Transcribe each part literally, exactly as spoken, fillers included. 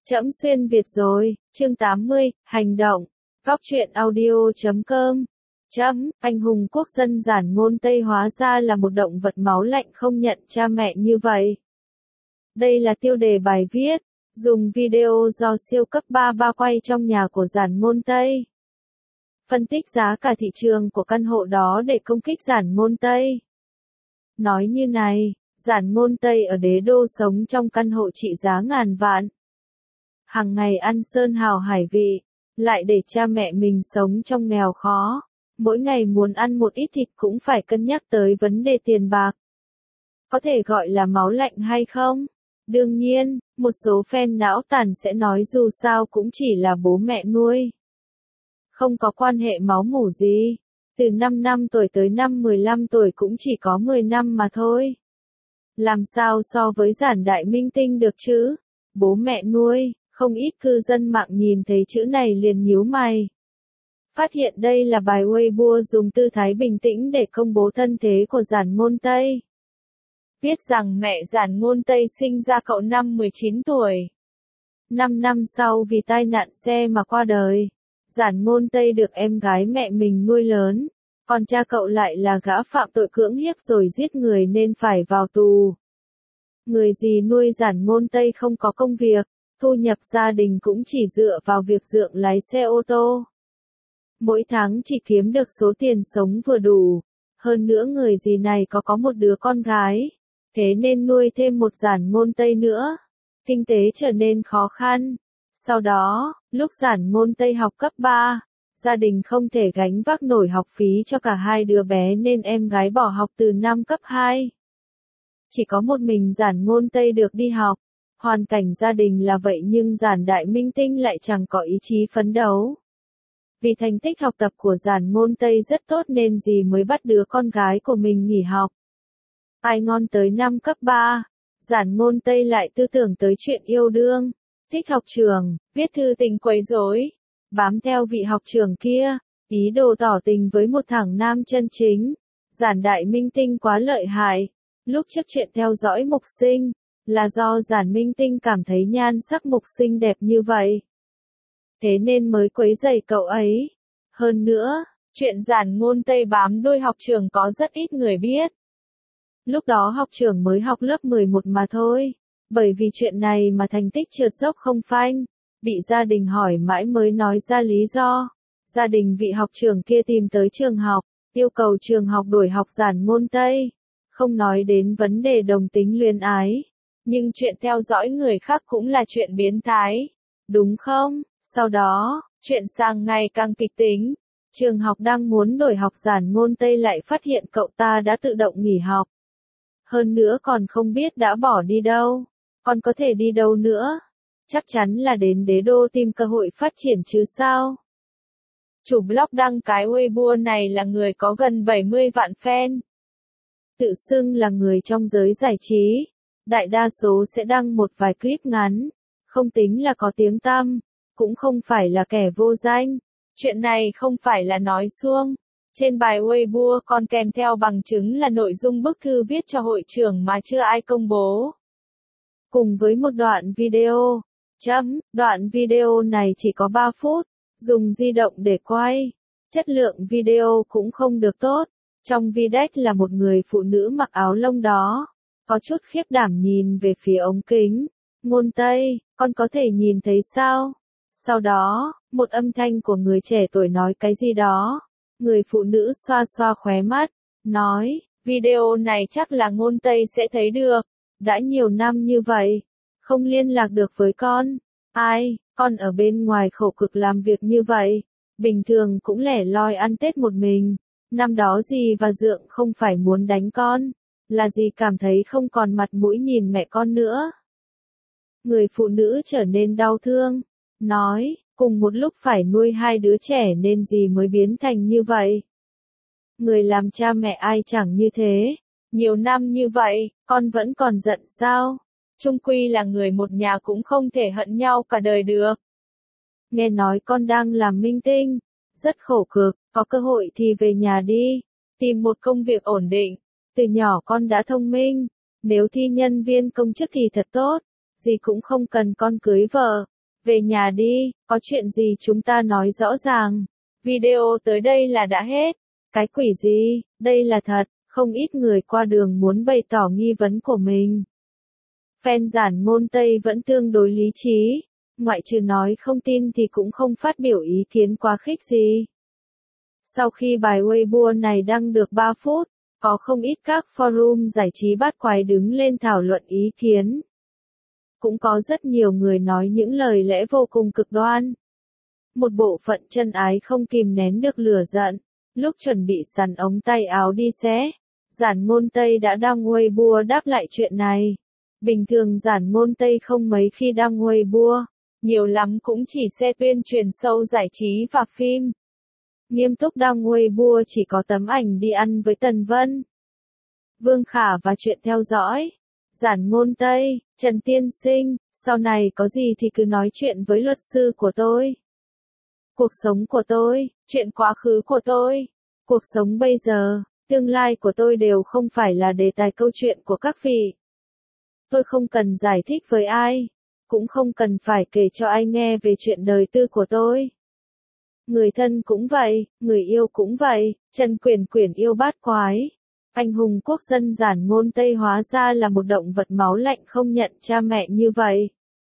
Trẫm xuyên Việt rồi, chương tám mươi, hành động. Góc truyện audio chấm com. Trẫm, anh hùng quốc dân giản ngôn Tây hóa ra là một động vật máu lạnh không nhận cha mẹ như vậy. Đây là tiêu đề bài viết, dùng video do siêu cấp ba ba quay trong nhà của giản ngôn Tây. Phân tích giá cả thị trường của căn hộ đó để công kích giản ngôn Tây. Nói như này, giản ngôn Tây ở Đế Đô sống trong căn hộ trị giá ngàn vạn. Hàng ngày ăn sơn hào hải vị, lại để cha mẹ mình sống trong nghèo khó. Mỗi ngày muốn ăn một ít thịt cũng phải cân nhắc tới vấn đề tiền bạc. Có thể gọi là máu lạnh hay không? Đương nhiên, một số fan não tàn sẽ nói dù sao cũng chỉ là bố mẹ nuôi. Không có quan hệ máu mủ gì. Từ năm năm tuổi tới năm mười lăm tuổi cũng chỉ có mười năm mà thôi. Làm sao so với giản đại minh tinh được chứ? Bố mẹ nuôi. Không ít cư dân mạng nhìn thấy chữ này liền nhíu mày. Phát hiện đây là bài Weibo dùng tư thái bình tĩnh để công bố thân thế của giản ngôn Tây. Viết rằng mẹ giản ngôn Tây sinh ra cậu năm mười chín tuổi. năm năm sau vì tai nạn xe mà qua đời. Giản ngôn Tây được em gái mẹ mình nuôi lớn. Còn cha cậu lại là gã phạm tội cưỡng hiếp rồi giết người nên phải vào tù. Người gì nuôi giản ngôn Tây không có công việc. Thu nhập gia đình cũng chỉ dựa vào việc dượng lái xe ô tô. Mỗi tháng chỉ kiếm được số tiền sống vừa đủ. Hơn nữa người gì này có có một đứa con gái. Thế nên nuôi thêm một giản ngôn Tây nữa. Kinh tế trở nên khó khăn. Sau đó, lúc giản ngôn Tây học cấp ba, gia đình không thể gánh vác nổi học phí cho cả hai đứa bé nên em gái bỏ học từ năm cấp hai. Chỉ có một mình giản ngôn Tây được đi học. Hoàn cảnh gia đình là vậy nhưng giản đại minh tinh lại chẳng có ý chí phấn đấu. Vì thành tích học tập của giản ngôn Tây rất tốt nên dì mới bắt đứa con gái của mình nghỉ học. Ai ngon tới năm cấp ba, giản ngôn Tây lại tư tưởng tới chuyện yêu đương, thích học trường, viết thư tình quấy rối, bám theo vị học trưởng kia, ý đồ tỏ tình với một thằng nam chân chính. Giản đại minh tinh quá lợi hại. Lúc trước chuyện theo dõi Mục Sinh, là do giản minh tinh cảm thấy nhan sắc Mục Sinh đẹp như vậy. Thế nên mới quấy rầy cậu ấy. Hơn nữa, chuyện giản ngôn Tây bám đuôi học trưởng có rất ít người biết. Lúc đó học trưởng mới học lớp mười một mà thôi. Bởi vì chuyện này mà thành tích trượt dốc không phanh. Bị gia đình hỏi mãi mới nói ra lý do. Gia đình vị học trưởng kia tìm tới trường học, yêu cầu trường học đuổi học giản ngôn Tây. Không nói đến vấn đề đồng tính luyến ái. Nhưng chuyện theo dõi người khác cũng là chuyện biến thái. Đúng không? Sau đó, chuyện sang ngày càng kịch tính. Trường học đang muốn đổi học giản ngôn Tây lại phát hiện cậu ta đã tự động nghỉ học. Hơn nữa còn không biết đã bỏ đi đâu. Còn có thể đi đâu nữa? Chắc chắn là đến Đế Đô tìm cơ hội phát triển chứ sao? Chủ blog đăng cái Weibo này là người có gần bảy mươi vạn fan. Tự xưng là người trong giới giải trí. Đại đa số sẽ đăng một vài clip ngắn, không tính là có tiếng tăm, cũng không phải là kẻ vô danh. Chuyện này không phải là nói suông. Trên bài Weibo còn kèm theo bằng chứng là nội dung bức thư viết cho hội trưởng mà chưa ai công bố. Cùng với một đoạn video. Chấm, đoạn video này chỉ có ba phút, dùng di động để quay. Chất lượng video cũng không được tốt. Trong video là một người phụ nữ mặc áo lông đó. Có chút khiếp đảm nhìn về phía ống kính. Ngôn Tây, con có thể nhìn thấy sao? Sau đó, một âm thanh của người trẻ tuổi nói cái gì đó. Người phụ nữ xoa xoa khóe mắt, nói, video này chắc là ngôn Tây sẽ thấy được. Đã nhiều năm như vậy, không liên lạc được với con. Ai, con ở bên ngoài khổ cực làm việc như vậy. Bình thường cũng lẻ loi ăn Tết một mình. Năm đó dì và dượng không phải muốn đánh con. Là gì cảm thấy không còn mặt mũi nhìn mẹ con nữa. Người phụ nữ trở nên đau thương, nói, cùng một lúc phải nuôi hai đứa trẻ nên dì mới biến thành như vậy. Người làm cha mẹ ai chẳng như thế, nhiều năm như vậy, con vẫn còn giận sao? Chung quy là người một nhà cũng không thể hận nhau cả đời được. Nghe nói con đang làm minh tinh, rất khổ cực, có cơ hội thì về nhà đi, tìm một công việc ổn định. Từ nhỏ con đã thông minh, nếu thi nhân viên công chức thì thật tốt, dì cũng không cần con cưới vợ, Về nhà đi, có chuyện gì chúng ta nói rõ ràng. Video tới đây là đã hết. Cái quỷ gì, đây là thật, không ít người qua đường muốn bày tỏ nghi vấn của mình. Fan giản ngôn Tây vẫn tương đối lý trí, ngoại trừ nói không tin thì cũng không phát biểu ý kiến quá khích gì. Sau khi bài Weibo này đăng được ba phút, có không ít các forum giải trí bát quái đứng lên thảo luận ý kiến. Cũng có rất nhiều người nói những lời lẽ vô cùng cực đoan. Một bộ phận chân ái không kìm nén được lửa giận, lúc chuẩn bị sắn ống tay áo đi xé, giản ngôn Tây đã đăng Weibo đáp lại chuyện này. Bình thường giản ngôn Tây không mấy khi đăng Weibo, nhiều lắm cũng chỉ xe tuyên truyền show giải trí và phim. Nghiêm túc đăng Weibo chỉ có tấm ảnh đi ăn với Tần Vân, Vương Khả và chuyện theo dõi. Giản ngôn Tây, Trần Tiên Sinh, sau này có gì thì cứ nói chuyện với luật sư của tôi. Cuộc sống của tôi, chuyện quá khứ của tôi, cuộc sống bây giờ, tương lai của tôi đều không phải là đề tài câu chuyện của các vị. Tôi không cần giải thích với ai, cũng không cần phải kể cho ai nghe về chuyện đời tư của tôi. Người thân cũng vậy, người yêu cũng vậy, Trần Quyển Quyển yêu bát quái. Anh hùng quốc dân giản ngôn Tây hóa ra là một động vật máu lạnh không nhận cha mẹ như vậy.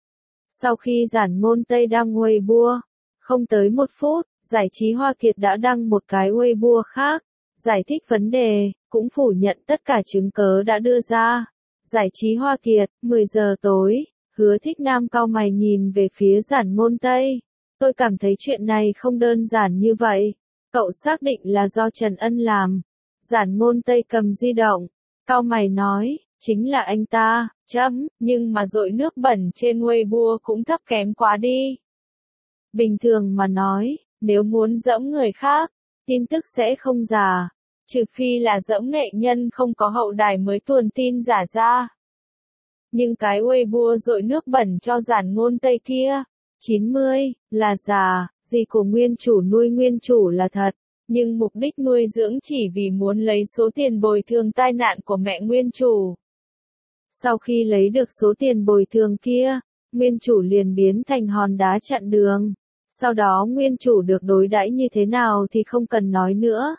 Sau khi giản ngôn Tây đăng Weibo, không tới một phút, giải trí Hoa Kiệt đã đăng một cái Weibo khác, giải thích vấn đề, cũng phủ nhận tất cả chứng cớ đã đưa ra. Giải trí Hoa Kiệt, mười giờ tối, Hứa Thích Nam cau mày nhìn về phía giản ngôn Tây. Tôi cảm thấy chuyện này không đơn giản như vậy. Cậu xác định là do Trần Ân làm. Giản ngôn Tây cầm di động, cau mày nói, chính là anh ta, chấm, nhưng mà dội nước bẩn trên Weibo cũng thấp kém quá đi. Bình thường mà nói, nếu muốn giẫm người khác, tin tức sẽ không giả, trừ phi là giẫm nghệ nhân không có hậu đài mới tuồn tin giả ra. Nhưng cái Weibo dội nước bẩn cho giản ngôn Tây kia, chín mươi, là giả, gì của nguyên chủ nuôi nguyên chủ là thật, nhưng mục đích nuôi dưỡng chỉ vì muốn lấy số tiền bồi thường tai nạn của mẹ nguyên chủ. Sau khi lấy được số tiền bồi thường kia, nguyên chủ liền biến thành hòn đá chặn đường. Sau đó nguyên chủ được đối đãi như thế nào thì không cần nói nữa.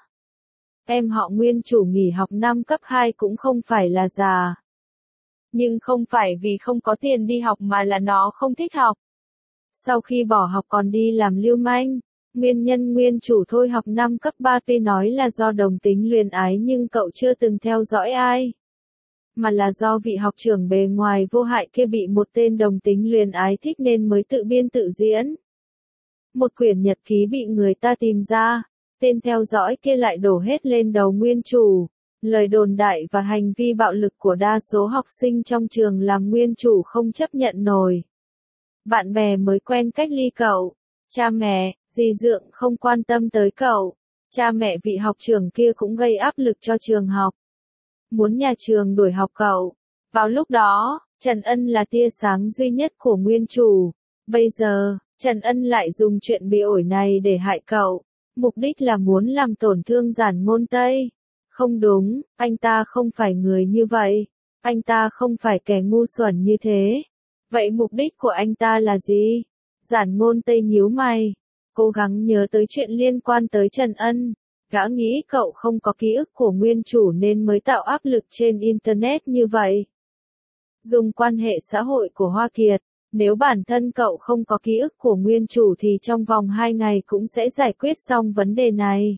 Em họ nguyên chủ nghỉ học năm cấp hai cũng không phải là già. Nhưng không phải vì không có tiền đi học mà là nó không thích học. Sau khi bỏ học còn đi làm lưu manh. Nguyên nhân nguyên chủ thôi học năm cấp ba P nói là do đồng tính luyến ái nhưng cậu chưa từng theo dõi ai. Mà là do vị học trưởng bề ngoài vô hại kia bị một tên đồng tính luyến ái thích nên mới tự biên tự diễn. Một quyển nhật ký bị người ta tìm ra, tên theo dõi kia lại đổ hết lên đầu nguyên chủ. Lời đồn đại và hành vi bạo lực của đa số học sinh trong trường làm nguyên chủ không chấp nhận nổi. Bạn bè mới quen cách ly cậu. Cha mẹ, dì dượng không quan tâm tới cậu. Cha mẹ vị học trưởng kia cũng gây áp lực cho trường học. Muốn nhà trường đuổi học cậu. Vào lúc đó, Trần Ân là tia sáng duy nhất của nguyên chủ. Bây giờ, Trần Ân lại dùng chuyện bị ổi này để hại cậu. Mục đích là muốn làm tổn thương giản ngôn Tây. Không đúng, anh ta không phải người như vậy. Anh ta không phải kẻ ngu xuẩn như thế. Vậy mục đích của anh ta là gì? Giản ngôn Tây nhíu mày, cố gắng nhớ tới chuyện liên quan tới Trần Ân. Gã nghĩ cậu không có ký ức của nguyên chủ nên mới tạo áp lực trên Internet như vậy. Dùng quan hệ xã hội của Hoa Kiệt, nếu bản thân cậu không có ký ức của nguyên chủ thì trong vòng hai ngày cũng sẽ giải quyết xong vấn đề này.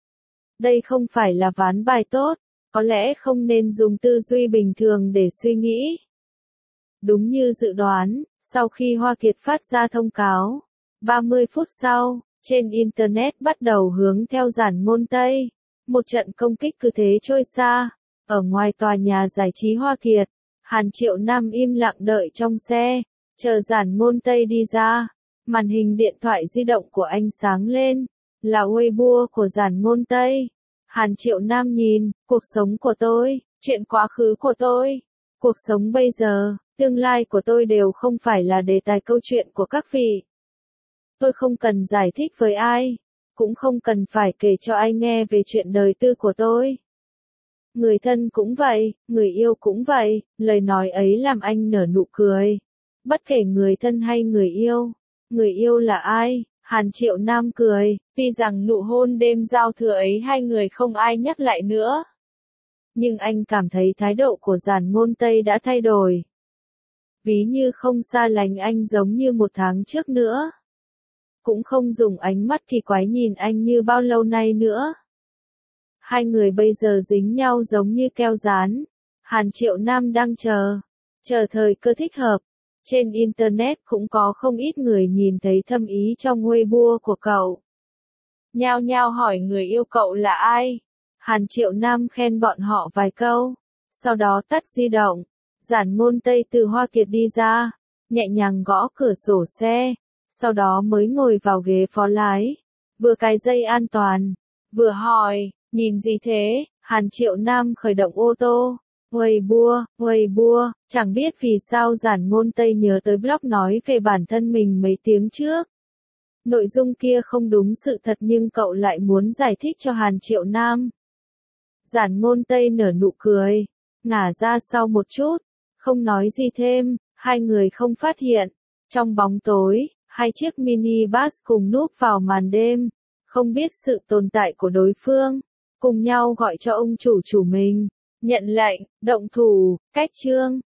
Đây không phải là ván bài tốt, có lẽ không nên dùng tư duy bình thường để suy nghĩ. Đúng như dự đoán, sau khi Hoa Kiệt phát ra thông cáo, ba mươi phút sau, trên Internet bắt đầu hướng theo giản ngôn Tây. Một trận công kích cứ thế trôi xa. Ở ngoài tòa nhà giải trí Hoa Kiệt, Hàn Triệu Nam im lặng đợi trong xe, chờ giản ngôn Tây đi ra. Màn hình điện thoại di động của anh sáng lên, là Weibo của giản ngôn Tây. Hàn Triệu Nam nhìn, cuộc sống của tôi, chuyện quá khứ của tôi, cuộc sống bây giờ, tương lai của tôi đều không phải là đề tài câu chuyện của các vị. Tôi không cần giải thích với ai, cũng không cần phải kể cho ai nghe về chuyện đời tư của tôi. Người thân cũng vậy, người yêu cũng vậy, lời nói ấy làm anh nở nụ cười. Bất kể người thân hay người yêu, Người yêu là ai? Hàn Triệu Nam cười, tuy rằng nụ hôn đêm giao thừa ấy hai người không ai nhắc lại nữa. Nhưng anh cảm thấy thái độ của Giản Ngôn Tây đã thay đổi. Ví như không xa lánh anh giống như một tháng trước nữa. Cũng không dùng ánh mắt kỳ quái nhìn anh như bao lâu nay nữa. Hai người bây giờ dính nhau giống như keo dán. Hàn Triệu Nam đang chờ, chờ thời cơ thích hợp. Trên Internet cũng có không ít người nhìn thấy thâm ý trong Weibo của cậu. Nhao nhao hỏi người yêu cậu là ai. Hàn Triệu Nam khen bọn họ vài câu. Sau đó tắt di động. Giản Ngôn Tây từ Hoa Kiệt đi ra. Nhẹ nhàng gõ cửa sổ xe. Sau đó mới ngồi vào ghế phó lái. Vừa cài dây an toàn. Vừa hỏi, nhìn gì thế? Hàn Triệu Nam khởi động ô tô. Weibo, Weibo, chẳng biết vì sao Giản Ngôn Tây nhớ tới blog nói về bản thân mình mấy tiếng trước. Nội dung kia không đúng sự thật nhưng cậu lại muốn giải thích cho Hàn Triệu Nam. Giản Ngôn Tây nở nụ cười, ngả ra sau một chút, không nói gì thêm, hai người không phát hiện. Trong bóng tối, hai chiếc mini bus cùng núp vào màn đêm, không biết sự tồn tại của đối phương, cùng nhau gọi cho ông chủ chủ mình. Nhận lệnh, động thủ, cách chương.